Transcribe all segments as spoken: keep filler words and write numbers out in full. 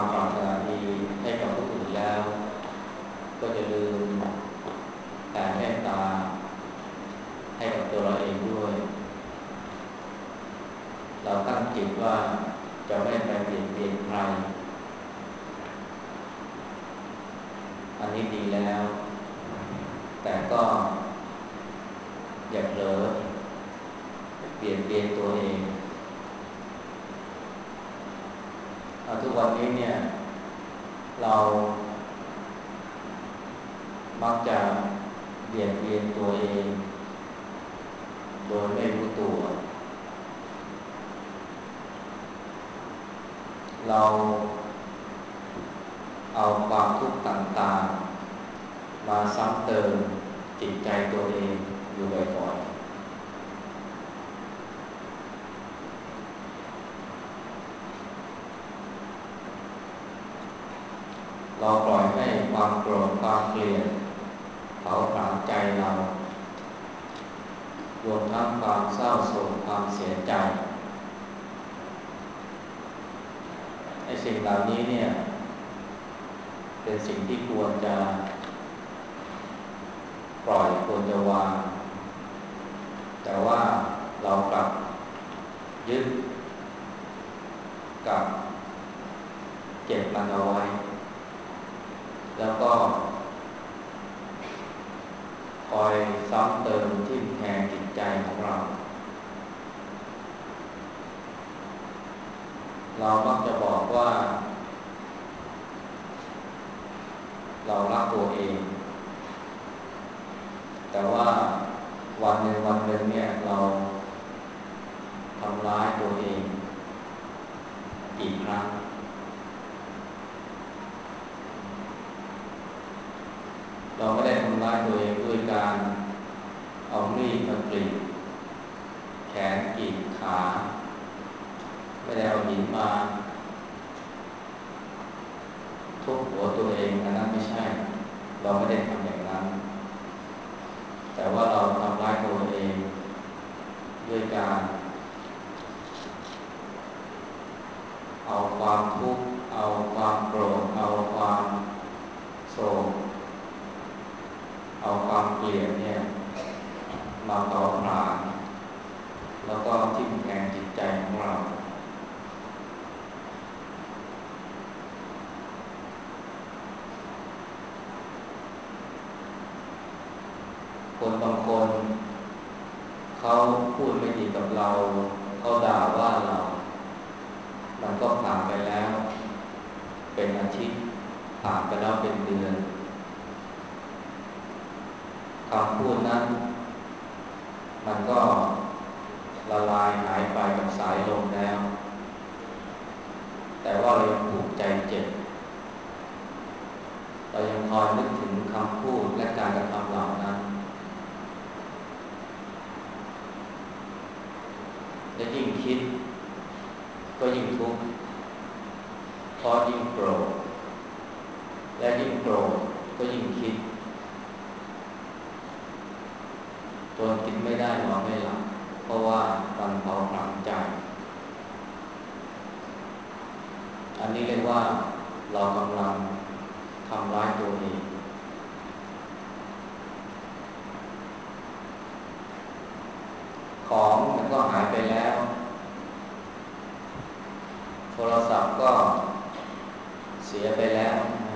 ความปรารถนาดีให้กับผู้อื่นแล้วก็จะลืมแผ่เมตตาให้กับตัวเราเองด้วยเราตั้งจิตว่าจะไม่ไปเบียดเบียนใครอันนี้ดีแล้วแต่ก็อย่าเผลอเบียดเบียนตัวเองทุกวันนี้เนี่ยเรามักจะเบียดเบียนตัวเองโดยไม่รู้ตัวเราเอาความทุกข์ต่างๆมาซ้ำเติมจิตใจตัวเองอยู่บ่อยๆเราปล่อยให้ความโกรธความเกลียดเผาผลาญใจเรารวมทั้งความเศร้าโศกความเสียใจไอ้สิ่งเหล่านี้เนี่ยเป็นสิ่งที่ควรจะปล่อยควรจะวางแต่ว่าเรากลับยึดกับเก็บมันเอาไว้แล้วก็คอยซ้ำเติมทิ่มแทงจิตใจของเราเรามักจะบอกว่าเรารักตัวเองแต่ว่าวันหนึ่งวันหนึ่งเนี่ยเราทำร้ายตัวเองกี่ครั้งเราไม่ได้ทำร้ายตัวเองด้วยการเอามีดมากรีดแขนกรีดขาไม่ได้เอาหินมาทุบหัวตัวเองอันนั้นไม่ใช่เราไม่ได้ทำอย่างนั้นแต่ว่าเราทำร้ายตัวเองด้วยการเอาความทุกข์เอาความโกรธเอาความโศกเอาความเกลียดเนี่ยมาเผาผลาญแล้วก็ทิ่มแทงจิตใจของเราคนบางคนเขาพูดไม่ดีกับเราเขาด่าว่าเรามันก็ผ่านไปแล้วเป็นอาทิตย์ผ่านไปแล้วเป็นเดือนคำพูดนั้นมันก็ละลายหายไปกับสายลมแล้วแต่ว่าเรายังผูกใจเจ็บเรายังคอยนึกถึงคำพูดและการกระทำเหล่านั้นและยิ่งคิดก็ยิ่งทุกข์เพราะยิ่งโกรธและยิ่งโกรธก็ยิ่งคิดจนกินไม่ได้นอนไม่หลับเพราะว่ามันเผาผลาญใจอันนี้เรียกว่าเรากำลังทำร้ายตัวเองของมันก็หายไปแล้วโทรศัพท์ก็เสียไปแล้วนะ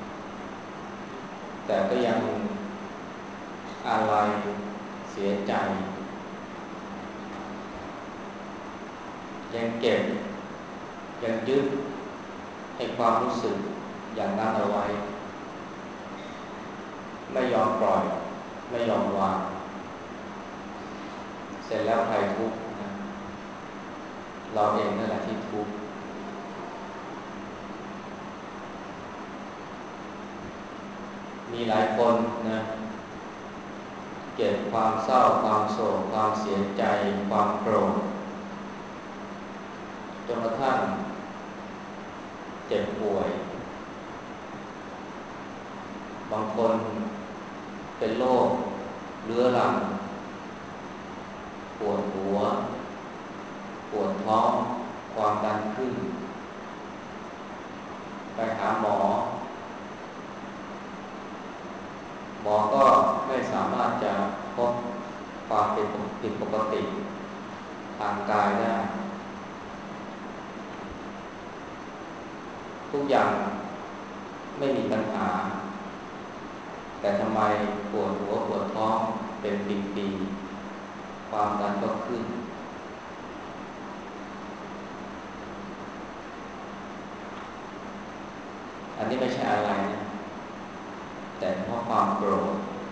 แต่ก็ยังอะไรเสียใจยังเก็บยังยึดให้ความรู้สึกอย่างนั้นเอาไว้ไม่ยอมปล่อยไม่ยอมวางเสร็จแล้วใครทุกข์นะเราเองนั่นแหละที่ทุกข์มีหลายคนนะเก็บความเศร้าความโศกความเสียใจความโกรธจนกระทั่งเจ็บป่วยบางคนเป็นโรคเรื้อรังปวดหัวปวดท้องความดันขึ้นไปหาหมอหมอก็ไม่สามารถจะพบความผิดปกติทางกายได้ทุกอย่างไม่มีปัญหาแต่ทำไมปวดหัวปวดท้องเป็นปีๆความดันก็ขึ้นอันนี้ไม่ใช่อะไรนะแต่เพราะความโกรธ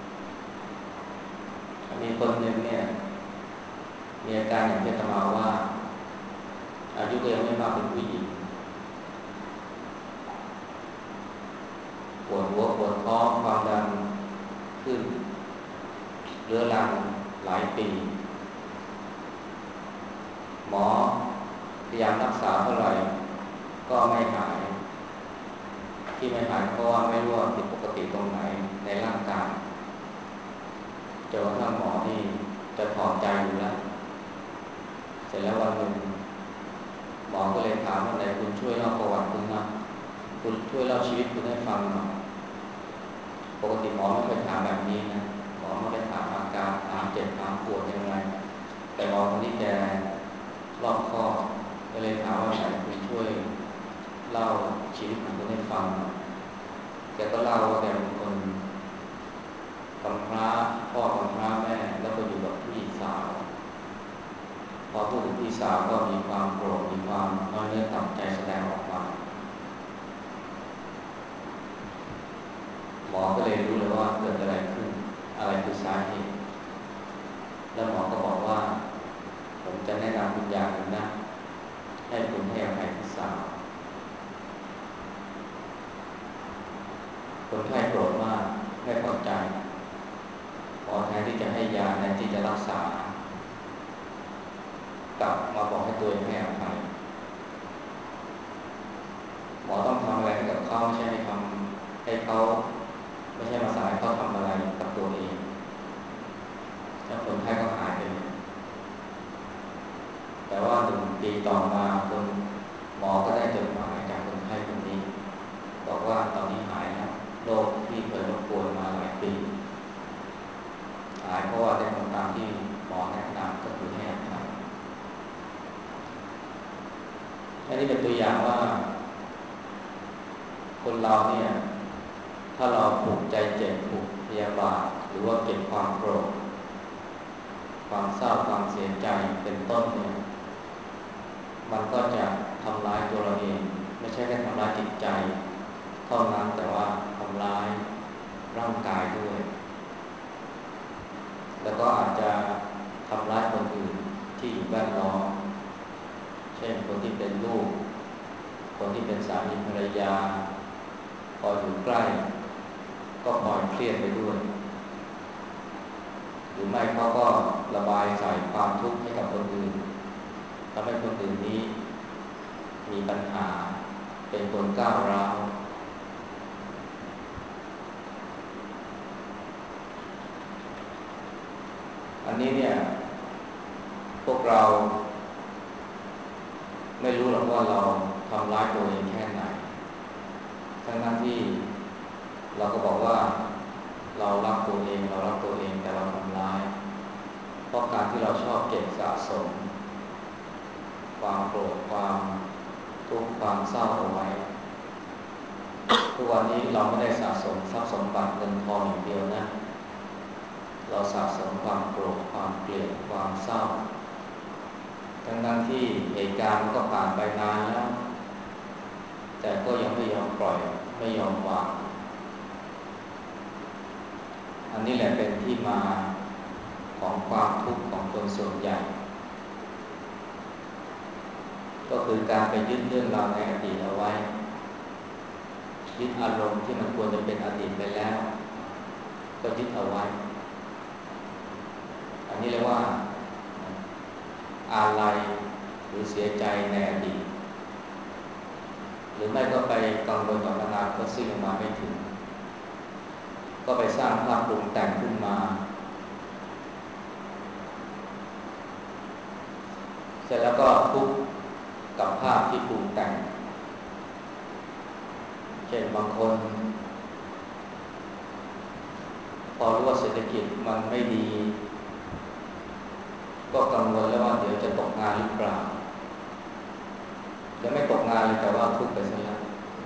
มีคนหนึ่งเนี่ยมีอาการอย่างที่อาตมาว่าอายุก็ยังไม่มากเป็นผู้หญิงปวดหัวปวดท้องความดันขึ้นเรื้อรังหลายปีหมอพยายามรักษาเท่าไหร่ก็ไม่หายที่ไม่หายเพราะว่าไม่รู้ว่าผิดปกติตรงไหนในร่างกายจนกระทั่งหมอนี่จะถอดใจอยู่แล้วเสร็จแล้ววันหนึ่งหมอก็เลยถามว่าไหนคุณช่วยเล่าประวัติคุณนะคุณช่วยเล่าชีวิตคุณให้ฟังหน่อยปกติหมอไม่เคยถามแบบนี้นะหมอไม่ได้ถามอาการถามเจ็บถามปวดยังไงแต่หมอคนนี้แกรอบคอบก็เลยถามว่าไหนคุณช่วยเล่าชีวิตของคุณให้ฟังหน่อยแกก็เล่าว่าแกเป็นคนกำพร้าพ่อกำพร้าแม่แล้วก็อยู่กับพี่สาวพอพูดถึงพี่สาวก็มีความโกรธมีความน้อยเนื้อต่ำใจแสดงออกมาหมอก็เลยรู้เลยว่าเกิดอะไรขึ้นอะไรคือสาเหตุแล้วหมอก็บอกว่าผมจะแนะนำคุณอย่างหนึ่งนะให้คุณให้อภัยพี่สาวคนไข้โกรธมากไม่พอใจหมอแทนที่จะให้ยาแทนที่จะรักษากลับมาบอกให้ตัวเองให้อภัยหมอต้องทำอะไรให้กับเขาไม่ใช่ให้ทำให้เขาไม่ใช่มาสั่งให้เขาทำอะไรกับตัวเองแล้วคนไข้ก็หายไปเลยแต่ว่าหนึ่งปีต่อมาคนหมอก็ได้จดหมายจากคนไข้คนนี้บอกว่าตอนนี้หายแล้วโรคที่เคยรบกวนมาหลายปีหายเพราะว่าได้ทำตามที่หมอแนะนำก็คือให้อภัยอันนี้เป็นตัวอย่างว่าคนเราเนี่ยถ้าเราผูกใจเจ็บผูกพยาบาทหรือว่าเก็บความโกรธความเศร้าความเสียใจเป็นต้นเนี่ยมันก็จะทำร้ายตัวเราเองไม่ใช่แค่ทำร้ายจิตใจเท่านั้นแต่ว่าทำร้ายร่างกายด้วยแล้วก็อาจจะทำร้ายคนอื่นที่อยู่แวดล้อมเช่นคนที่เป็นลูกคนที่เป็นสามีภรรยาพออยู่ใกล้ก็ปล่อยเครียดไปด้วยหรือไม่เขาก็ระบายใส่ความทุกข์ให้กับคนอื่นทำให้คนอื่นนี้มีปัญหาเป็นคนก้าวร้าวอันนี้เนี่ยพวกเราไม่รู้หรอกว่าเราทำร้ายตัวเองแค่ไหนทั้งนั้นที่เราก็บอกว่าเรารักตัวเองเรารักตัวเองแต่เราทำร้ายเพราะการที่เราชอบเก็บสะสมความโกรธความทุกข์ความเศร้าเอาไว้ทุกวันนี้เราไม่ได้สะสมทรัพย์สมบัติเงินทองอย่างเดียวนะเราสะสมความโกรธความเกลียดความเศร้าทั้งๆที่เหตุการณ์มันก็ผ่านไปนานแล้วแต่ก็ยังไม่ยอมปล่อยไม่ยอมวางอันนี้แหละเป็นที่มาของความทุกข์ของคนส่วนใหญ่ก็คือการไปยึดเรื่องราวในอดีตเอาไว้ยึดอารมณ์ที่มันควรจะเป็นอดีตไปแล้วก็ยึดเอาไว้อันนี้เรียกว่าอาลัยหรือเสียใจในอดีตหรือไม่ก็ไปกังวลกับอนาคตซึ่งยังมาไม่ถึงก็ไปสร้างภาพปรุงแต่งขึ้นมาเสร็จแล้วก็ทุกข์กับภาพที่ปรุงแต่งเช่นบางคนพอรู้ว่าเศรษฐกิจมันไม่ดีก็กังวลแล้วว่าเดี๋ยวจะตกงานหรือเปล่าจะไม่ตกงานเลยแต่ว่าทุกข์ไปซะแล้ว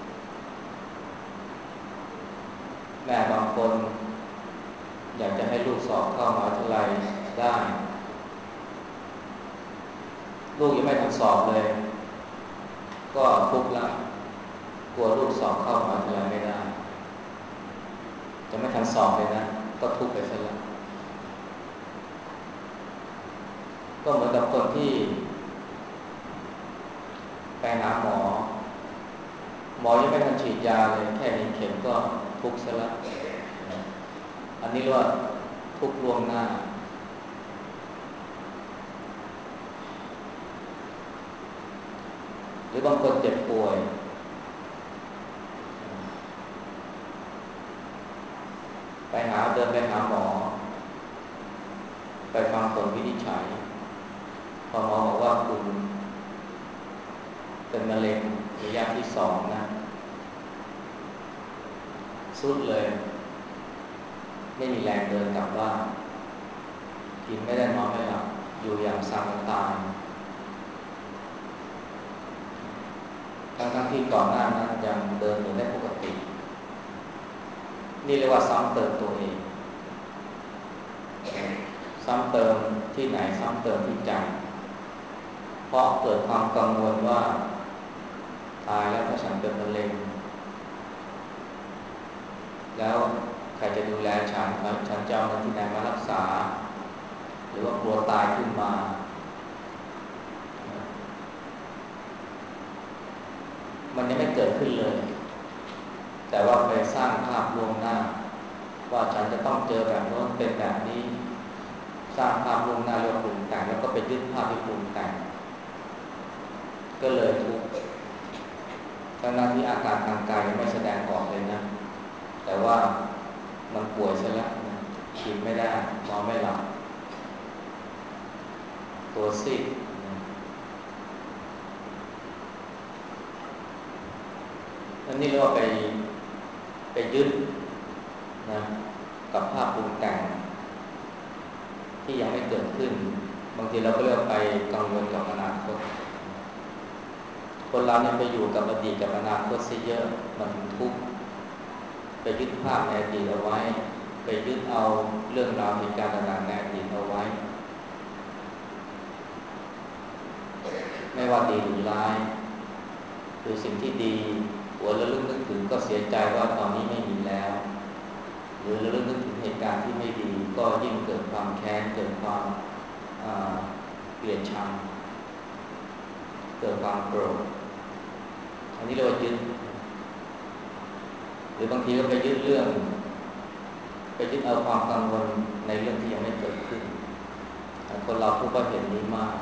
แม่บางคนอยากจะให้ลูกสอบเข้ามหาวิทยาลัยได้ลูกยังไม่ทันสอบเลยก็ทุกข์ละกลัวลูกสอบเข้ามหาวิทยาลัยไม่ได้จะไม่ทันสอบเลยนะก็ทุกข์ไปซะแล้วก็เหมือนกับคนที่ไปหาหมอหมอยังไม่ทันฉีดยาเลยแค่มีเข็มก็ทุกข์ซะแล้วอันนี้เรียกว่าทุกข์ล่วงหน้าหรือบางคนเจ็บป่วยไปหาเดินไปหาหมอไปฟังผลวินิจฉัยพอหมอบอกว่าคุณเป็นมะเร็งระยะที่สองนะสุดเลยไม่มีแรงเดินกลับบ้านกินไม่ได้นอนไม่หลับอยู่อย่างซ้ำตายทั้งทั้งที่ก่อนหน้านั้นยังเดินอยู่ได้ปกตินี่เรียกว่าซ้ำเติมตัวเองซ้ำเติมที่ไหนซ้ำเติมที่ใจเพราะเกิดความกังวลว่าตายแล้วถ้าฉันเป็นมะเร็งแล้วใครจะดูแลฉันฉันจะเอาเงินที่ไหนมารักษาหรือว่ากลัวตายขึ้นมามันยังไม่เกิดขึ้นเลยแต่ว่าไปสร้างภาพลวงหน้าว่าฉันจะต้องเจอแบบโน้นเป็นแบบนี้สร้างภาพลวงหน้าเรื่องปรุงแต่งแล้วก็ไปยึดภาพที่ปรุงแต่งก็เลยทุกข์ทั้งที่อาการทางกายยังไม่แสดงออกเลยนะแต่ว่ามันป่วยซะแล้วกินไม่ได้นอนไม่หลับตัวซีดอันนี้เรียกว่าไปไปยึดนะกับภาพปรุงแต่งที่ยังไม่เกิดขึ้นบางทีเราก็เรียกไปกังวลกับอนาคตคนเราเนี่ยไปอยู่กับอดีตกับอนาคตซะเยอะมันทุกข์ไปยึดภาพในอดีตเอาไว้ไปยึดเอาเรื่องราวเหตุการณ์ต่างๆในอดีตเอาไว้ไม่ว่าดีหรือร้ายคือสิ่งที่ดีหัวระลึกนึกถึงก็เสียใจว่าตอนนี้ไม่มีแล้วหรือระลึกนึกถึงเหตุการณ์ที่ไม่ดีก็ยิ่งเกิดความแค้นเกิดความเกลียดชังเกิดความโกรธอันนี้เรียกว่ายึดหรือบางทีก็ไปยึดเรื่องไปยึดเอาความกังวลในเรื่องที่ยังไม่เกิดขึ้นคนเราทุกประเห็นนี้มาก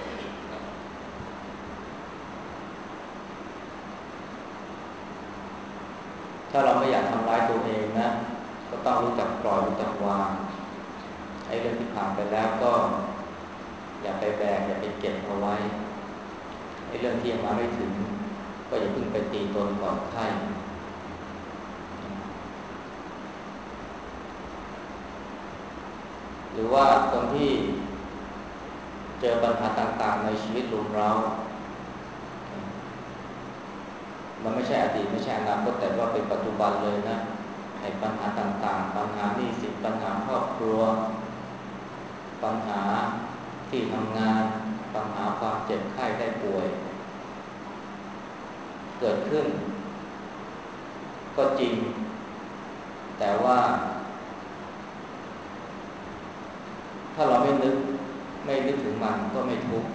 ถ้าเราไม่อยากทำร้ายตัวเองนะก็ต้องรู้จักปล่อยรู้จักวางไอ้เรื่องที่ผ่านไปแล้วก็อย่าไปแบกอย่าไปเก็บเอาไว้ไอ้เรื่องที่ยังมาไม่ถึงก็อย่าเพิ่งไปตีตนก่อนไข้หรือว่าคนที่เจอปัญหาต่างๆในชีวิตรุมเร้ามันไม่ใช่อดีตไม่ใช่อนาคตแต่ว่าเป็นปัจจุบันเลยนะไอ้ปัญหาต่างๆปัญหาหนี้สินปัญหาครอบครัวปัญหาที่ทำงานปัญหาความเจ็บไข้ได้ป่วยเกิดขึ้นก็จริงแต่ว่าถ้าเราไม่นึกไม่นึกถึงมันก็ไม่ทุกข์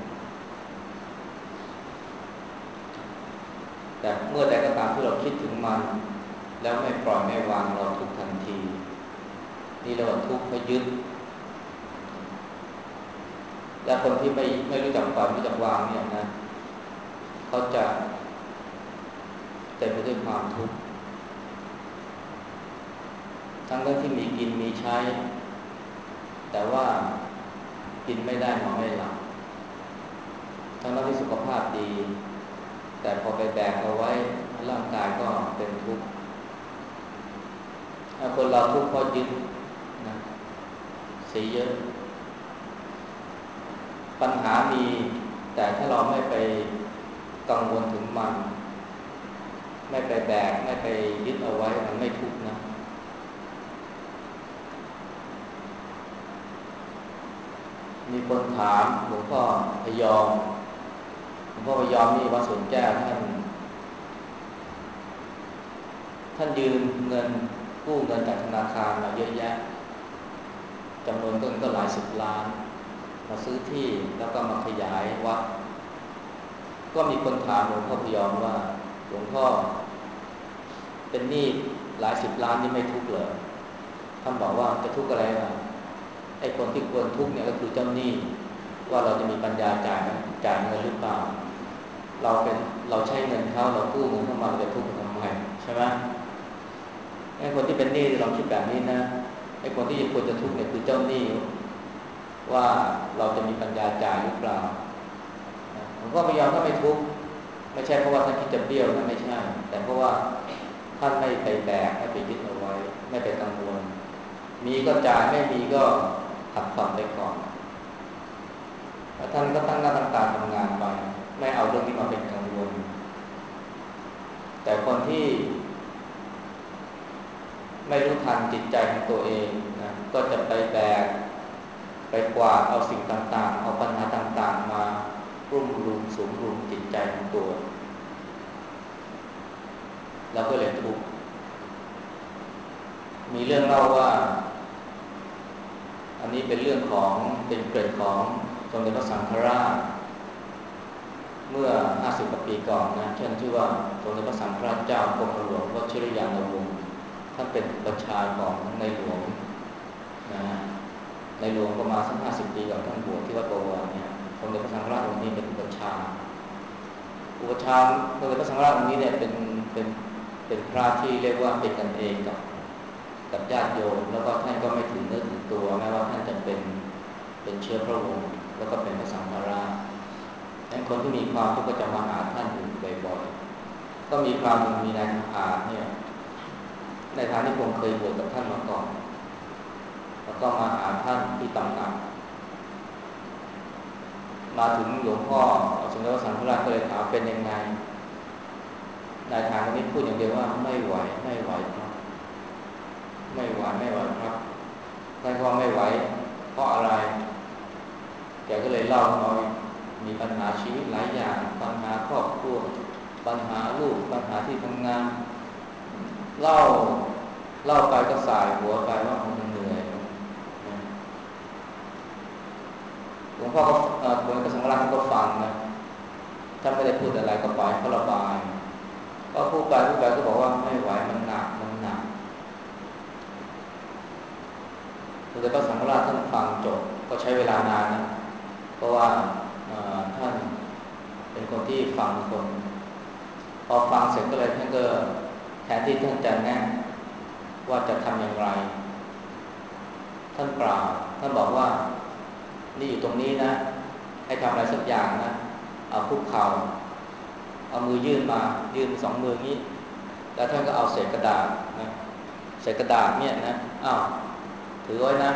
แต่เมื่อใดก็ตามที่เราคิดถึงมันแล้วไม่ปล่อยไม่วางเราทุกข์ทันทีนี่เราทุกข์เพราะยึดและคนที่ไม่ไม่รู้จักปล่อยไม่รู้จักวางเนี่ยนะเขาจะเต็มไปด้วยความทุกข์ทั้งเรื่องที่มีกินมีใช้แต่ว่ากินไม่ได้นอนไม่หลับทั้งนั้นที่สุขภาพดีแต่พอไปแบกเอาไว้ร่างกายก็เป็นทุกข์คนเราทุกข์เพราะยึดนะเสียเยอะปัญหามีแต่ถ้าเราไม่ไปกังวลถึงมันไม่ไปแบกไม่ไปยึดเอาไว้มันไม่ทุกข์นะมีคนถามหลวงพ่อพยอมหลวงพ่อพยอมนี่วัดสวนแก้วท่านท่านยืมเงินกู้เงินจากธนาคารมาเยอะแยะจำนวนเงินก็หลายสิบล้านมาซื้อที่แล้วก็มาขยายวัดก็มีคนถามหลวงพ่อพยอมว่าหลวงพ่อเป็นหนี้หลายสิบล้านนี่ไม่ทุกข์เหรอท่านบอกว่าจะทุกข์อะไรล่ะไอ้คนที่ควรทุกข์เนี่ยก็คือเจ้าหนี้ว่าเราจะมีปัญญาจ่ายจ่ายเงินหรือเปล่าเราเป็นเราใช้เงินเขาเรากู้เงินเข้ามาเราจะทุกข์ทำไมใช่ไหมไอ้คนที่เป็นหนี้เราคิดแบบนี้นะไอ้คนที่ควรจะทุกข์เนี่ยคือเจ้าหนี้ว่าเราจะมีปัญญาจ่ายหรือเปล่าผมก็พยายามก็ไม่ทุกข์ไม่ใช่เพราะว่าท่านคิดจะเบี้ยวนะไม่ใช่แต่เพราะว่าท่านไม่ไปแบกไม่ไปยึดเอาไว้ไม่ไปกังวลมีก็จ่ายไม่มีก็ผัดผ่อนไปก่อนแล้วท่านก็ตั้งหน้าตั้งตาทำงานไปไม่เอาเรื่องนี้มาเป็นกังวลแต่คนที่ไม่รู้ทันจิตใจของตัวเองนะก็จะไปแบกไปกวาดเอาสิ่งต่างๆเอาปัญหาต่างๆมารุ่มรุมสุมรุมจิตใจของตัวแล้วก็เลยทุกข์มีเรื่องเล่าว่าอันนี้เป็นเรื่องของเป็นเกร็ดของสมเด็จพระสังฆราชเมื่อห้าสิบกว่าปีก่อนนะเช่นชื่อว่าสมเด็จพระสังฆราชเจ้ากรมหลวงวชิรยานวงศ์ท่านเป็นประชาของในหลวงนะในหลวงประมาณสักห้าสิบปีก่อนท่านบวชที่วัดบวรเนี่ยสมเด็จพระสังฆราชองค์นี้เป็นอุปชาอุปชาสมเด็จพระสังฆราชองค์นี้เนี่ยเป็นเป็นเป็นพระที่เรียกว่าเป็นกันเองกับกับญาติโยมแล้วก็ท่านก็ไม่ถือเนื้อถือตัวแม้ว่าท่านจะเป็นเป็นเชื้อพระวงศ์แล้วก็เป็นพระสังฆราชนั้นคนที่มีความทุกข์ก็จะมาหาท่านอยู่บ่อยๆก็มีคราวหนึ่งมีนายทหารเนี่ยในทางที่ผมเคยบวชกับท่านมาก่อนแล้วก็มาหาท่านที่ตำหนักมาถึงหลวงพ่อสมเด็จพระสังฆราชก็เลยถามเป็นยังไงนายทหารคนนี้พูดอย่างเดียวว่าไม่ไหวไม่ไหวครับไม่ไหวไม่ไหวครับท่านก็ไม่ไหวเพราะอะไรแกก็เลยเล่าน้อยมีปัญหาชีวิตหลายอย่างปัญหาครอบครัวปัญหาลูกปัญหาที่ทำงานเล่าเล่าไปก็สายหัวไปว่ามันเหนื่อยหลวงพ่อก็หลวงพ่อสังฆราชก็ฟังนะท่านไม่ได้พูดอะไรก็ปล่อยเขาระบายก็พูดไปพูดไปก็บอกว่าไม่ไหวมันหนักมันหนักสมเด็จพระสังฆราชท่านฟังจบก็ใช้เวลานานนะเพราะว่าท่านเป็นคนที่ฟังคนพอฟังเสร็จก็เลยท่านก็แทนที่ท่านจะแนะว่าจะทำอย่างไรท่านกล่าวท่านบอกว่านี่อยู่ตรงนี้นะให้ทำอะไรสักอย่างนะเอาคุกเข่าเอามือยื่นมายื่นสองมือนี้แล้วท่านก็เอาเศษกระดาษนะเศษกระดาษเนี่ยนะอ้าวถือไว้นะ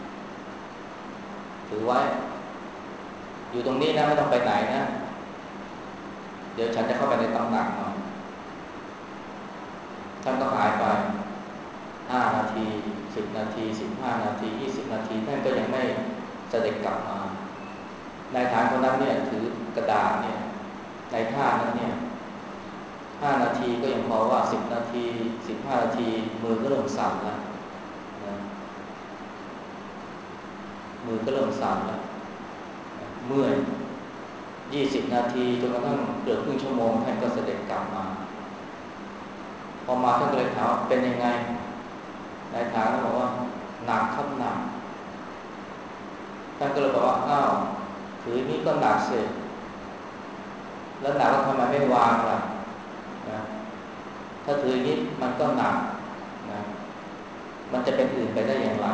ถือไว้อยู่ตรงนี้นะไม่ต้องไปไหนนะเดี๋ยวฉันจะเข้าไปในตำหนักหน่อยท่านก็หายไปห้านาทีสิบนาทีสิบห้านาทียี่สิบนาทีท่านก็ยังไม่เสด็จกลับมานายทหารคนนั้นเนี่ยถือกระดาษเนี่ยในท่านั้นเนี่ยห้านาทีก็ยังพอว่าสิบนาทีสิบห้านาทีมือก็เริ่มสั่นแล้วนะมือก็เริ่มสั่นแล้วเมื่อยยี่สิบนาทีจนกระทั่งเกือบครึ่งชั่วโมงท่านก็เสด็จกลับมาพอมาท่านก็เลยถามว่าเป็นยังไงนายทหารบอกว่าหนักครับหนักท่านก็เลยบอกว่าอ้าวถือนี้ก็หนักเสร็จแล้วหนักแล้วทำไมไม่วางล่ะนะถ้าถือนี้มันก็หนักนะมันจะเป็นอื่นไปได้อย่างไร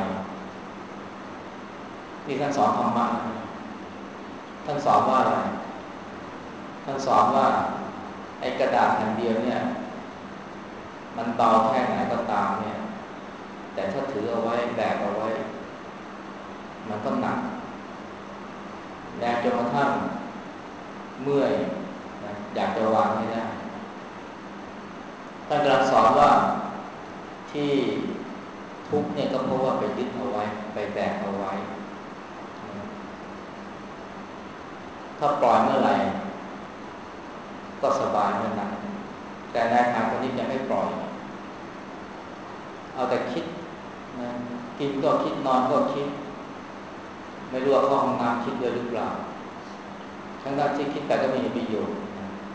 นี่ท่านสอนธรรมะท่านสอนว่าอะไรท่านสอนว่าไอ้กระดาษแผ่นเดียวเนี่ยมันเบาแค่ไหนก็ตามเนี่ยถ้าถือเอาไว้แบกเอาไว้มันก็หนักแรงจนกระทั่งเมื่อยนะอยากจะวางให้ได้ท่านกำลังสอนว่าที่ทุกข์เนี่ยก็เพราะว่าไปยึดเอาไว้ไปแบกเอาไว้ถ้าปล่อยเมื่อไหร่ก็สบายเมื่อนั้นแต่นายทางคนนี้ยังไม่ปล่อยเอาแต่คิดนะกินก็คิดนอนก็คิดไม่รู้ว่าเข้าห้องน้ำคิดด้วยหรือเปล่าทั้งนั้นที่คิดแต่ก็ไม่มีประโยชน์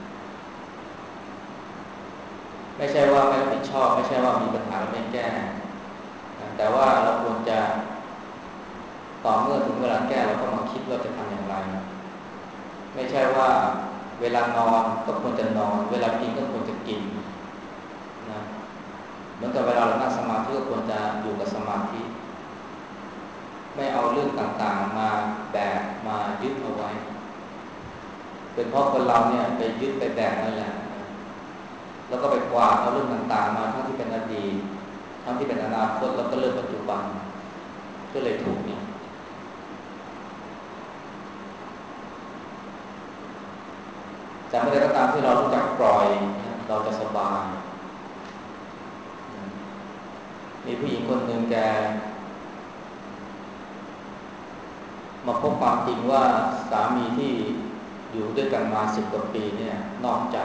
ไม่ใช่ว่าไม่รับผิดชอบไม่ใช่ว่ามีปัญหาแล้วไม่แก้แต่ว่าเราควรจะต่อเมื่อถึงเวลาแก้เราก็มาคิดว่าจะทำอย่างไรไม่ใช่ว่าเวลานอนก็ควรจะนอนเวลากินก็ควรจะกินนะเหมือนกับเวลาเรานั่งสมาธิก็ควรจะอยู่กับสมาธิไม่เอาเรื่องต่างๆมาแบกมายึดเอาไว้เป็นเพราะคนเราเนี่ยไปยึดไปแบกนั่นแหละแล้วก็ไปกวาดเอาเรื่องต่างๆมาทั้งที่เป็นอดีตทั้งที่เป็นอนาคตแล้วก็เรื่องปัจจุบันก็เลยถูกเนี่ยแต่เมื่อใดก็ตามที่เรารู้จักปล่อยเราจะสบายมีผู้หญิงคนหนึ่งแกมาพบความจริงว่าสามีที่อยู่ด้วยกันมาสิบกว่าปีเนี่ยนอกใจ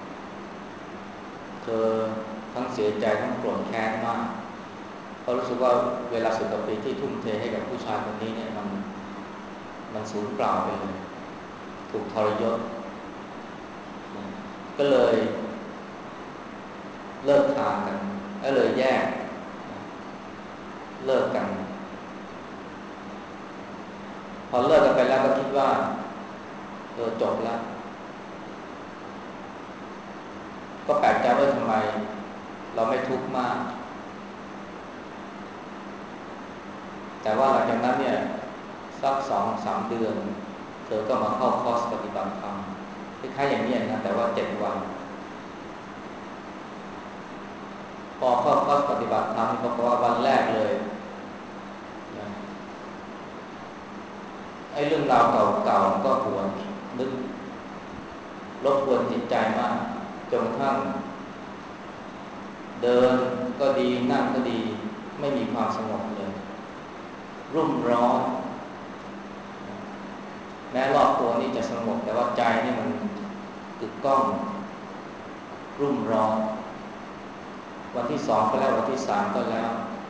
เธอทั้งเสียใจทั้งโกรธแค้นมากเพราะรู้สึกว่าเวลาสิบกว่าปีที่ทุ่มเทให้กับผู้ชายคนนี้เนี่ยมันมันสูญเปล่าไปเลยถูกทรยศก็เลยเลิกทางกันก็เลยแยกเลิกกันพอเลิกกันไปแล้วก็คิดว่าเออจบแล้วก็แปลกใจว่าทำไมเราไม่ทุกข์มากแต่ว่าหลังจากนั้นเนี่ยสักสองสามเดือนเธอก็มาเข้าคอร์สปฏิบัติธรรมคล้ายๆอย่างนี้นะแต่ว่าเจ็ดวันพอเข้าคอร์สปฏิบัติธรรมปรากฏว่าวันแรกเลยนะไอ้เรื่องราวเก่าๆก็หวนนึกรบกวนจิตใจมากจนกระทั่งเดินก็ดีนั่งก็ดีไม่มีความสงบเลยรุ่มร้อนแม้รอบตัวนี่จะสงบแต่ว่าใจนี่มันกึกก้องรุ่มร้อนวันที่สองก็แล้ววันที่สามก็แล้ว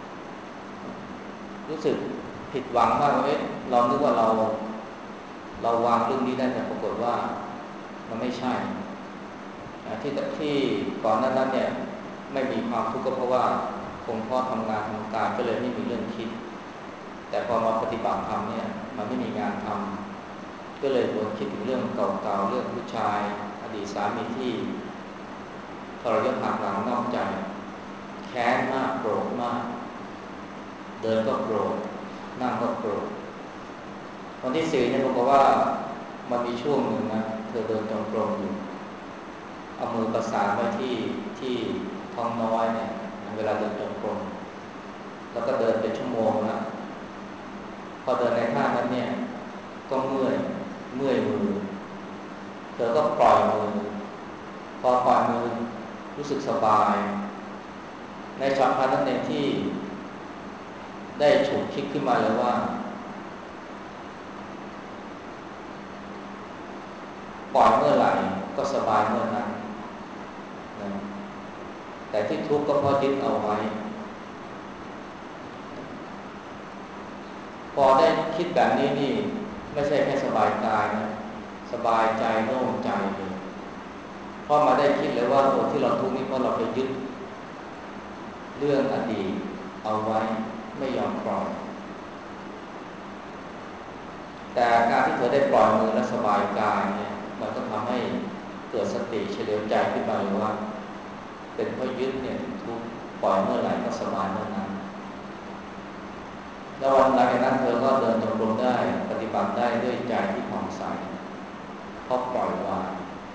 รู้สึกผิดหวังมากว่าเอ๊ะเรานึกว่าเราเราวางเรื่องนี้ได้แต่ปรากฏว่ามันไม่ใช่ที่ที่ก่อนหน้านั้นเนี่ยไม่มีความทุกข์ก็เพราะว่าคงพ่อทำงานทำการก็เลยไม่มีเรื่องคิดแต่พอมาปฏิบัติธรรมเนี่ยมันไม่มีงานทำก็เลยวนคิดถึงเรื่องเก่าๆเรื่องผู้ชายอดีตสามีที่ทรยศหักหลังนอกใจแค้นมากโกรธมากเดินก็โกรธนั่งก็โกรธวันที่สี่เนี่ยบอกว่ามันมีช่วงหนึ่งนะเธอเดินจงกรมอยู่เอามือประสานไว้ที่ที่ท้องน้อยเนี่ยเวลาเดินจงกรมแล้วก็เดินเป็นชั่วโมงนะพอเดินในท่านั้นเนี่ยก็เมื่อยเมื่อยมือเธอก็ปล่อยมือพอปล่อยมือรู้สึกสบายในฉับพลันนั้นเองที่ได้ฉุกคิดขึ้นมาเลยว่าปล่อยเมื่อไหร่ก็สบายเมื่อนั้นนะแต่ที่ทุกข์ก็เพราะยึดเอาไว้พอได้คิดแบบนี้นี่ไม่ใช่แค่สบายกายนะสบายใจโล่งใจเลยเพราะมาได้คิดเลยว่าโอ้ที่เราทุกข์นี่เพราะเราไปยึดเรื่องอดีตเอาไว้ไม่ยอมปล่อยแต่การที่เธอได้ปล่อยมือและสบายกายเนี่ยมันก็ทำให้เกิดสติเฉลียวใจขึ้นมาเลยว่าเป็นเพราะยึดเนี่ยถึงทุกข์ปล่อยเมื่อไหร่ก็สบายเมื่อนั้นแล้ววันหลังจากนั้นเธอก็เดินจงกรมได้ปฏิบัติได้ด้วยใจที่ผ่องใสเพราะปล่อยวาง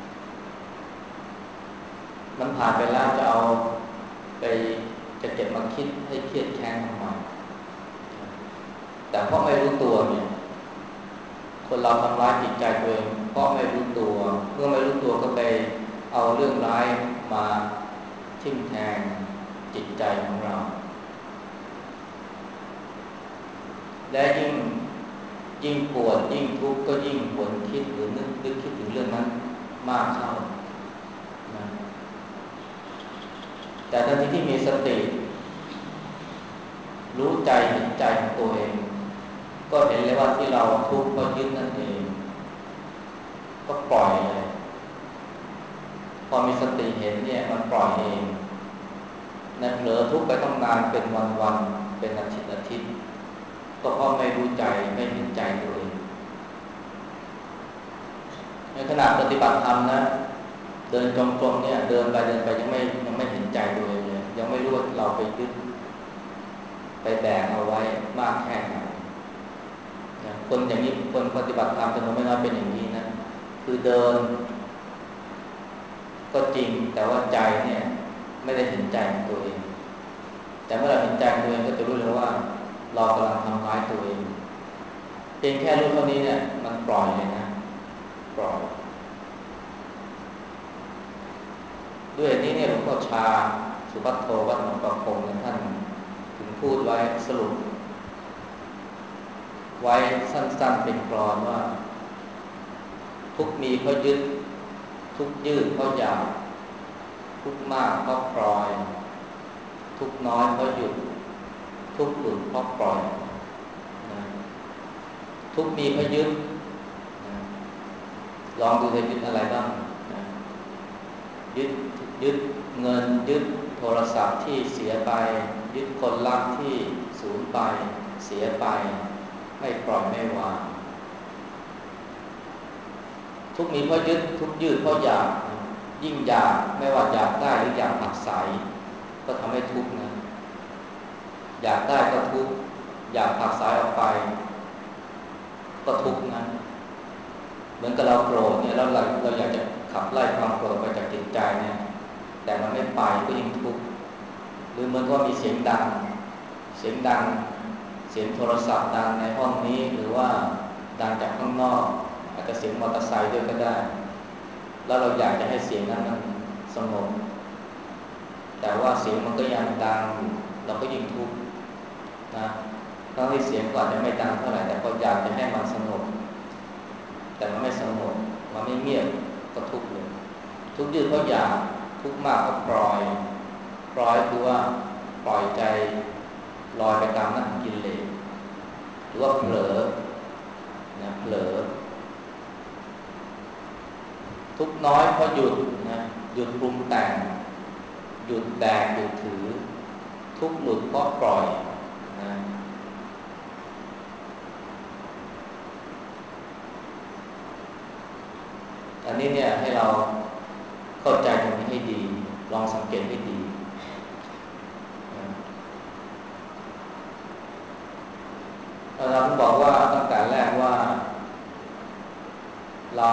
มันผ่านไปแล้วจะเอาไปจะเก็บมาคิดคิดให้เครียดแค้นทำไมแต่เพราะไม่รู้ตัวเนี่ยคนเราทำร้ายจิตใจตัวเองเพราะไม่รู้ตัวเมื่อไม่รู้ตัวก็ไปเอาเรื่องร้ายมาทิ่มแทงจิตใจของเราและยิ่งยิ่งปวดยิ่งทุกข์ก็ยิ่งหวนคิดหรือนึกนึกคิดถึงเรื่องนั้นมากเข้านะแต่ทันทีที่มีสติรู้ใจเห็นใจของตัวเองก็เห็นเลยว่าที่เราทุกข์เพราะยึดนั่นเองก็ปล่อยเลยพอมีสติเห็นเนี่ยมันปล่อยเองนั่นเหลือทุกข์ไปต้องนานเป็นวันๆเป็นอาทิตย์อาทิตย์ก็เพราะไม่รู้ใจไม่เห็นใจตัวเองในขณะปฏิบัติธรรมนะเดินจงกรมเนี่ยเดินไปเดินไปยังไม่ยังไม่เห็นใจตัวเองเลยยังไม่รู้ว่าเราไปยึดไปแบกเอาไว้มากแค่ไหนคนอย่างนี้คนปฏิบัติธรรมจำนวนไม่น้อยเป็นอย่างนี้นะคือเดินก็จริงแต่ว่าใจเนี่ยไม่ได้เห็นใจของตัวเองแต่เมื่อเราเห็นใจตัวเองก็จะรู้เลยว่าเรากำลังทำร้ายตัวเองเพียงแค่รู้เท่านี้เนี่ยมันปล่อยเลยนะปล่อยด้วยนี้เนี่ยหลวงพ่อชาสุภัทโทวัดหนองประพงท่านถึงพูดไว้สรุปไว้สั้นๆเป็นกลอนว่าทุกมีเพราะยึดทุกยืดเพราะอยากทุกมากเพราะปล่อยทุกน้อยเพราะหยุดทุกหลุดเพราะปล่อยนะทุกมีเพราะยึดนะลองดูเลยยึดอะไรบ้างนะยึดยึดเงินยึดโทรศัพท์ที่เสียไปยึดคนรักที่สูญไปเสียไปไม่ปล่อยไม่วางทุกมีเพราะยึดทุกยืดเพราะอยากยิ่งอยากไม่ว่าอยากได้หรืออยากผักใสก็ทำให้ทุกข์นะอยากได้ก็ทุกข์อยากผักใสออกไปก็ทุกข์นะเหมือนกับเราโกรธเนี่ยเราเราอยากจะขับไล่ความโกรธไปจากจิตใจเนี่ยแต่มันไม่ไปก็ยิ่งทุกข์หรือเหมือนว่ามีเสียงดังเสียงดังเสียงโทรศัพท์ดังในห้องนี้หรือว่าดังจากข้างนอกอาจจะเสียงมอเตอร์ไซค์ด้วยก็ได้แล้วเราอยากจะให้เสียงนั้นมันสงบแต่ว่าเสียงมันก็ยังดังเราก็ยิ่งทุกข์นะทั้งที่เสียงก็อาจจะไม่ดังเท่าไหร่แต่ก็อยากจะให้มันสงบแต่มันไม่สงบมันไม่เงียบก็ทุกข์เลยทุกข์ยืดเพราะอยากทุกข์มากก็ปล่อยปล่อยคือว่าปล่อยใจลอยไปตามนั่นกิเลสหรือว่าเผลอนะเผลอทุกน้อยเพราะหยุดนะหยุดปรุงแต่งหยุดแบกหยุดถือทุกหลุดเพราะปล่อยนะอันนี้เนี่ยให้เราเข้าใจตรงนี้ให้ดีลองสังเกตให้ดีเราบอกว่าตั้งแต่แรกว่าเรา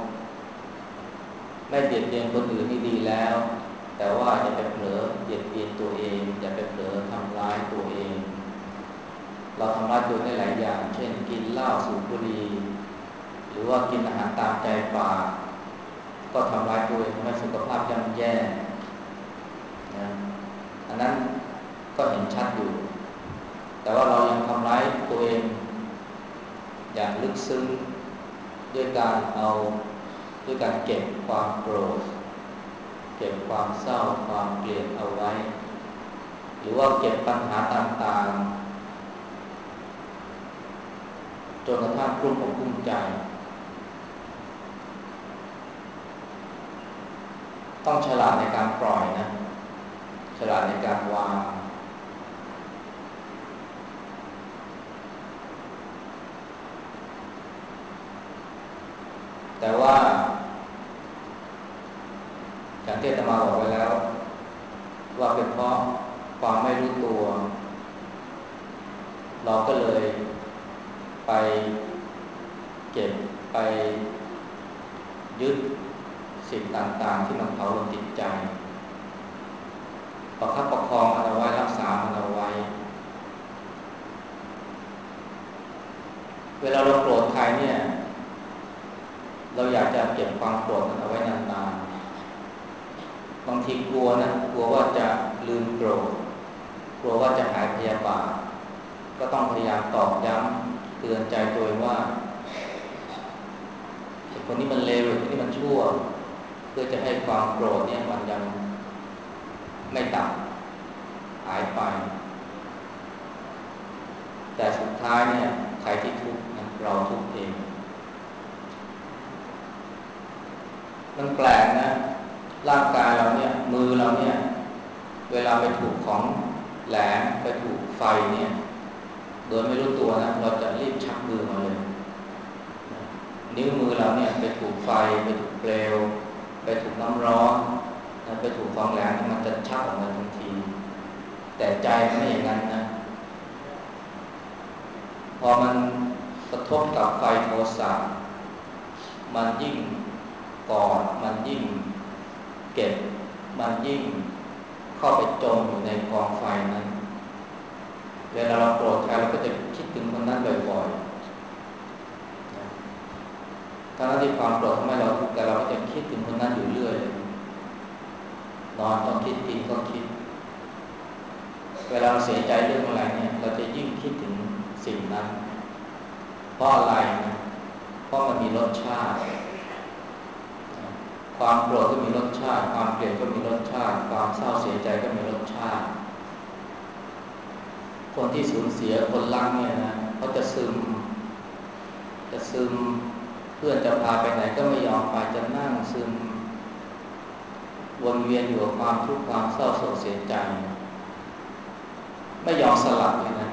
ไม่เบียดเบียนคนอื่นนี่ดีแล้วแต่ว่าอย่าไปเผลอเบียดเบียนตัวเองอย่าไปเผลอทำร้ายตัวเองเราทำร้ายตัวเองได้หลายอย่างเช่นกินเหล้าสูบบุหรี่หรือว่ากินอาหารตามใจปากก็ทำร้ายตัวเองทำให้สุขภาพย่ำแย่นะอันนั้นก็เห็นชัดอยู่แต่ว่าเรายังทำร้ายตัวเองอย่างลึกซึ้งด้วยการเอาด้วยการเก็บความโกรธเก็บความเศร้าความเกลียดเอาไว้หรือว่าเก็บปัญหาต่างๆจนกระทั่งกลุ้มอกกลุ้มใจต้องฉลาดในการปล่อยนะฉลาดในการวางแต่ว่าอย่างที่อาตมาบอกไว้แล้วว่าเป็นเพราะความไม่รู้ตัวเราก็เลยไปเก็บไปยึดสิ่งต่างๆที่มันเผาลนจิตใจประคับประคองมันเอาไว้รักษามันเอาเวลาเราโกรธใครเนี่ยเราอยากจะเก็บความโกรธนั้นเอาไว้นานๆบางทีกลัวนะกลัวว่าจะลืมโกรธกลัวว่าจะหายพยาบาทก็ต้องพยายามตอกย้ำเตือนใจตัวเองว่าคนนี้มันเลวคนนี้มันชั่วเพื่อจะให้ความโกรธเนี่ยมันยังไม่ดับหายไปแต่สุดท้ายเนี่ยใครที่ทุกข์นะเราทุกข์เองมันแปลกนะร่างกายเราเนี่ยมือเราเนี่ยเวลาไปถูกของแหลมไปถูกไฟเนี่ยโดยไม่รู้ตัวนะเราจะรีบชักมือมาเลยนิ้วมือเราเนี่ยไปถูกไฟไปถูกเปลวไปถูกน้ำร้อนไปถูกของแหลมมันจะชักออกมาทันทีแต่ใจไม่อย่างนั้นนะพอมันกระทบกับไฟโทสะมันยิ่งกอดมันยิ่งเก็บมันยิ่งเข้าไปจมอยู่ในกองไฟนั้นเวลาเราโกรธใครเราก็จะคิดถึงคนนั้นบ่อยๆทั้งที่ความโกรธทำให้เราทุกข์แต่เราก็จะคิดถึงคนนั้นอยู่เรื่อยนอนก็คิดกินก็คิดเวลาเราเสียใจเรื่องอะไรเนี่ยเราจะยิ่งคิดถึงสิ่งนั้นเพราะอะไรนะเพราะมันมีรสชาติความโกรธก็มีรสชาติความเกลียดก็มีรสชาติความเศร้าเสียใจก็มีรสชาติคนที่สูญเสียคนรักเนี่ยนะเขาจะซึมจะซึมเพื่อนจะพาไปไหนก็ไม่ยอมไปจะนั่งซึมวนเวียนอยู่กับความทุกข์ความเศร้าโศกเสียใจไม่ยอมสลับเลยนะ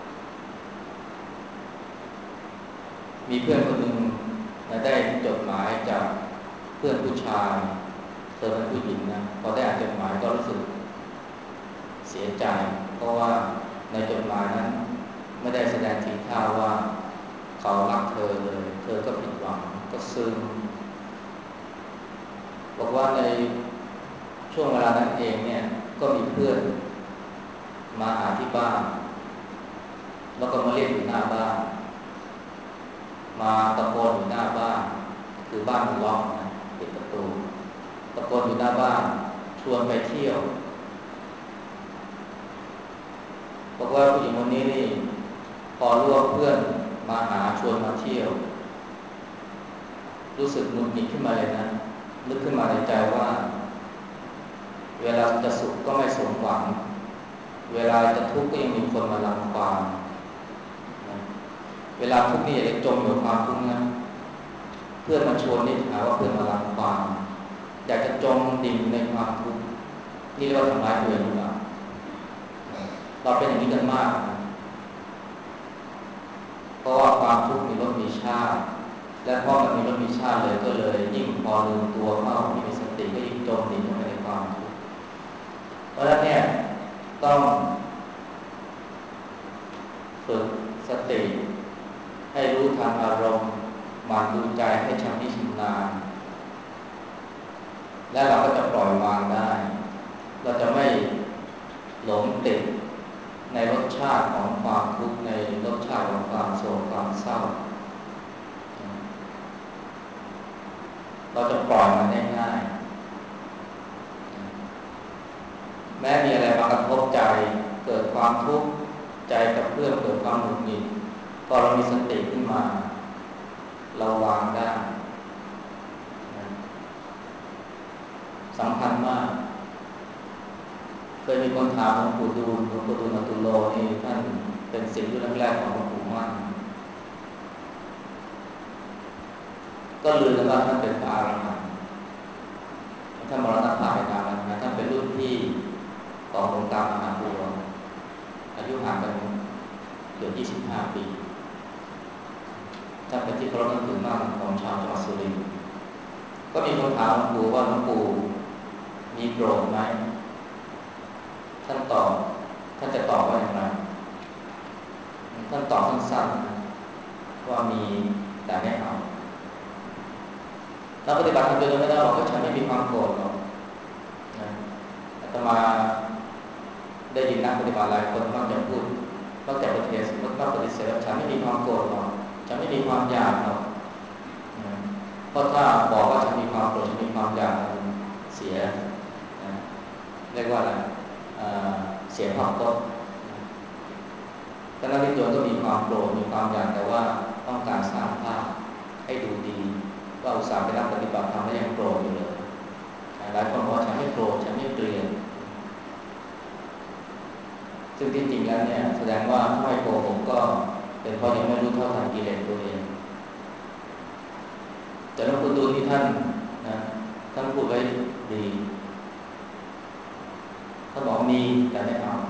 มีเพื่อนคนหนึ่งได้จดหมายจากเพื่อนผู้ชายเธอเป็นผู้หญิงนะพอได้อ่านจดหมายก็รู้สึกเสียใจเพราะว่าในจดหมายนั้นไม่ได้แสดงทีท่าว่าเขารักเธอเลยเธอก็ผิดหวังก็ซึมบอกว่าในช่วงเวลานั้นเองเนี่ยก็มีเพื่อนมาหาที่บ้านแล้วก็มาเรียกอยู่หน้าบ้านมาตะโกนอยู่หน้าบ้านคือบ้านมันล็อกนะปิดประตูตะโกนอยู่หน้าบ้านชวนไปเที่ยวบอกว่าผู้หญิงคนนี้นี่พอรู้ว่าเพื่อนมาหาชวนมาเที่ยวรู้สึกหงุดหงิดขึ้นมาเลยนะนึกขึ้นมาในใจว่าเวลาจะสุขก็ไม่สมหวังเวลาจะทุกข์ก็ยังมีคนมารังควานเวลาทุกข์นี่อย่าได้จมอยู่ความทุกข์นะเพื่อนมาชวนนี่หาว่าเพื่อนมารังควานอยากจะจมดิ่งในความทุกข์นี่เรียกว่าทำร้ายตัวเองหรือเปล่าเราเป็นอย่างนี้กันมากนะเพราะว่าความทุกข์มีรสมีชาติและเพราะมันมีรสมีชาติเลยก็เลยยิ่งพอลืมตัวเข้าที่มีสติก็ยิ่งจมดิ่งเข้าไปในความทุกข์เพราะฉะนั้นเนี่ยต้องฝึกสติให้รู้ทันอารมณ์มาดูใจให้ชำนิชำนาญและเราก็จะปล่อยวางได้เราจะไม่หลงติดในรสชาติของความทุกข์ในรสชาติของความโศกความเศร้าเราจะปล่อยมันได้ง่ายแม้มีอะไรมากระทบใจเกิดความทุกข์ใจกับเพื่อนเกิดความหงุดหงิดพอเรามีสติขึ้นมาเราวางได้สำคัญมากเคยมีคนถามหลวงปู่ดูลหลวงปู่ดูลอตุโลนี่ท่านเป็นศิษย์รุ่นแรกของหลวงปู่มั่นก็ลือกันว่าท่านเป็นพระอรหันต์ท่านมรณภาพไปนานแล้วนะท่านเป็นรุ่นพี่ของหลวงตามหาบัวอายุห่างกันเกือบยี่สิบห้าปีท่านเป็นที่เคารพนับถือมากของชาวจังหวัดสุรินทร์ก็มีคนถามหลวงปู่ว่าหลวงปู่มีโกรธไหมท่านตอบท่านจะตอบว่าอย่างไรท่านตอบสั้นๆว่ามีแต่ไม่เอาถ้าปฏิบัติทำโดยไม่ได้บอกว่าฉันไม่มีความโกรธหรอกนะอาตมาได้ยินนักปฏิบัติหลายคนมักจะพูดมักจะปฏิเสธมักจะปฏิเสธว่าฉันไม่มีความโกรธหรอกฉจะไม่มีความอยากหรอกนะเพราะถ้าบอกว่าจะมีความโกรธจะมีความอยากมันเสียนะเรียกว่าอะไรเสียภาพพจน์ท่านนิยมก็มีความโกรธมีความอยากแต่ว่าต้องการสร้างภาพให้ดูดีว่าอุตส่าห์ไปรับปฏิบัติธรรมแล้วยังโกรธอยู่เลยหลายคนบอกว่าฉันไม่โกรธฉันไม่เกลียดซึ่งที่จริงแล้วเนี่ยแสดงว่าถ้าไม่โกรธผมก็เป็นเพราะยังไม่รู้เท่าทันกิเลสตัวเองแต่หลวงปู่ดูลที่ท่านนะท่านพูดไว้ดีท่านบอกมีแต่ไม่เอา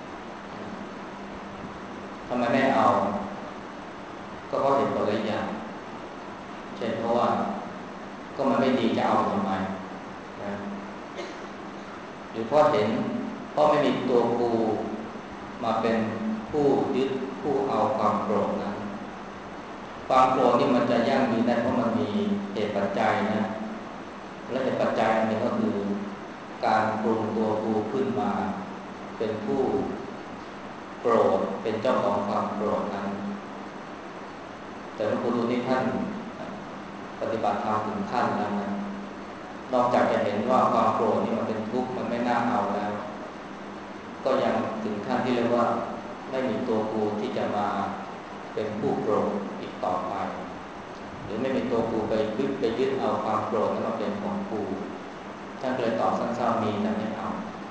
ทำไมไม่เอาก็เพราะเหตุผลหลายอย่างเช่นเพราะว่าก็มันไม่ดีจะเอาทำไมนะหรือเพราะเห็นเพราะไม่มีตัวกูมาเป็นผู้ยึดผู้เอาความโกรธนั้นความโกรธนี่มันจะยั่งยืนได้เพราะมันมีเหตุปัจจัยนะและเหตุปัจจัยอันนี้ก็คือการปรุงตัวกูขึ้นมาเป็นผู้โกรธเป็นเจ้าของความโกรธนั้นแต่หลวงปู่ดูลนี่ท่านปฏิบัติธรรมถึงขั้นนั้นนะนอกจากจะเห็นว่าความโกรธนี่มันเป็นทุกข์มันไม่น่าเอาแล้วก็ยังถึงขั้นที่เรียกว่าไม่มีตัวกูที่จะมาเป็นผู้โกรธอีกต่อไปหรือไม่มีตัวกูไปยึดไปยึดเอาความโกรธนั้นมาเป็นของกูท่านเลยตอบสั้นๆมีแต่ไม่เอา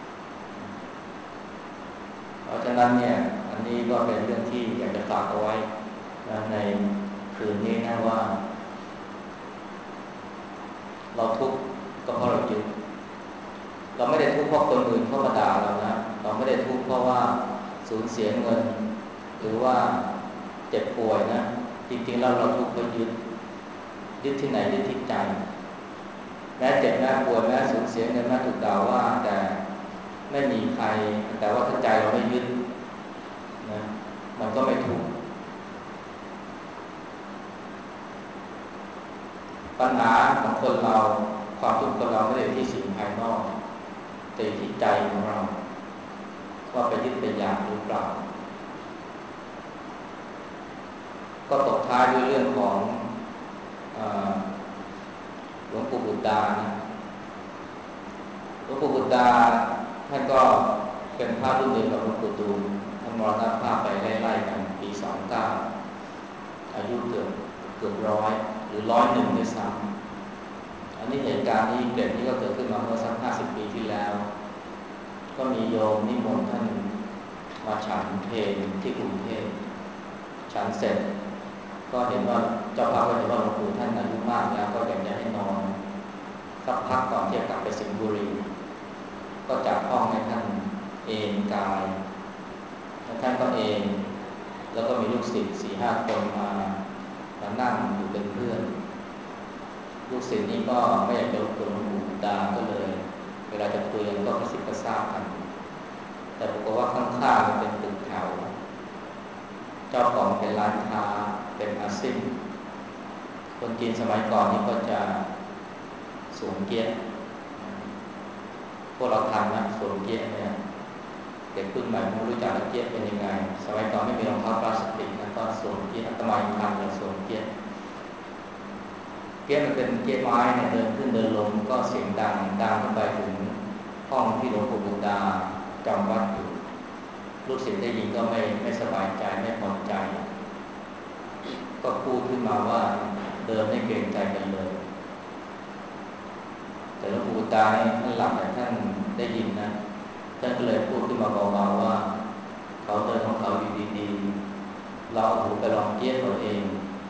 เพราะฉะนั้นเนี่ยอันนี้ก็เป็นเรื่องที่อยากจะฝากเอาไว้ในคืนนี้นะว่าเราทุกข์ก็เพราะเรายึดเราไม่ได้ทุกข์เพราะคนอื่นเข้ามาด่าเรานะเราไม่ได้ทุกข์เพราะว่าสูญเสียเงินหรือว่าเจ็บป่วยนะจริงๆแล้วเราทุกข์เพราะยึดยึดที่ไหนยึดที่ใจแม้เจ็บแม้ป่วยแม้สูญเสียเงินแม้ถูกด่าว่าแต่ไม่มีใครแต่ว่าถ้าใจเราไม่ยึดนะมันก็ไม่ทุกข์ปัญหาของคนเราความทุกข์ของเราไม่ได้ที่สิ่งภายนอกแต่ที่ใจของเราว่าไปยึดไปอยากหรือเปล่าก็ตกท้ายด้วยเรื่องของหลวงปู่บุตรดานะหลวงปู่บุตรดาท่านก็เป็นพระรุ่นเดียวกับหลวงปู่ดูลท่านมรณภาพไปไล่ๆกันปีสองเก้าอายุเกือบเกือบร้อยหรือร้อยหนึ่งด้วยซ้ำอันนี้เหตุการณ์นี้เกิดนี้ก็เกิดขึ้นมาเมื่อสักห้าสิบปีที่แล้วก็มีโยมนิมนต์ท่านมาฉันเพลที่กรุงเทพฉันเสร็จก็เห็นว่าเจ้าภาพก็เห็นว่าหลวงปู่ท่านอายุมากแล้วก็อยากจะให้นอนสักพักก่อนที่จะกลับไปสิงห์บุรีก็จัดห้องให้ท่านเอนกายแล้วท่านก็เอนแล้วก็มีลูกศิษย์สี่ห้าคนมามานั่งอยู่เป็นเพื่อนลูกศิษย์นี้ก็ไม่อยากจะรบกวนหลวงปู่ดาก็เลยเวลาจะคุยกันก็กระซิบกระซาบกันแต่ปรากฏว่าข้างๆมันเป็นตึกแถวเจ้าของเป็นร้านค้าเป็นอาซิมคนจีนสมัยก่อนนี่ก็จะสวมเกี๊ยะพวกเราทำนะสวมเกี๊ยะเนี่ยเด็กรุ่นใหม่ไม่รู้จักเกี๊ยะเป็นยังไงสมัยก่อนไม่มีรองเท้าพลาสติกนะก็สวมเกี๊ยะทำไมทำเราสวมเกี๊ยะเกี๊ยะมันเป็นเกี๊ยะไม้เนี่ยเดินขึ้นเดินลงก็เสียงดังดังเข้าไปถึงห้องที่หลวงปู่บุตรดาจำวัดอยู่ลูกศิษย์ได้ยินก็ไม่ไม่สบายใจไม่พอใจก็พูดขึ้นมาว่าเดินไม่เกรงใจกันเลยแต่หลวงปู่บุตรดาเนี่ยท่านหลับแต่ท่านได้ยินนะท่านก็เลยพูดขึ้นมาเบาๆว่าเขาเดินของเขาอยู่ดีๆเราเอาหูไปลองเกี๊ยะตัวเอง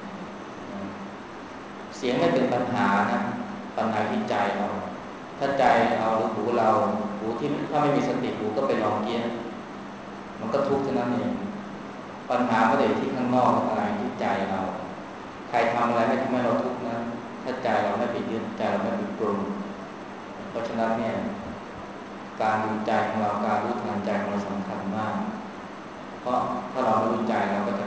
เสียงไม่เป็นปัญหานะปัญหาที่ใจเราถ้าใจเอาหรือหูเราหูที่ถ้าไม่มีสติหูก็ไปลองเกี๊ยะมันก็ทุกข์เท่านั้นเองปัญหาไม่ได้ที่ข้างนอกอะไรที่ใจเราใครทำอะไรให้ทำให้เราทุกข์นะถ้าใจเราไม่ไปยึดใจเราไม่ไปปรุงเพราะฉะนั้นเนี่ยการดูใจของเราการรู้ทันใจของเราสำคัญมากเพราะถ้าเราไม่รู้ใจเราก็จะ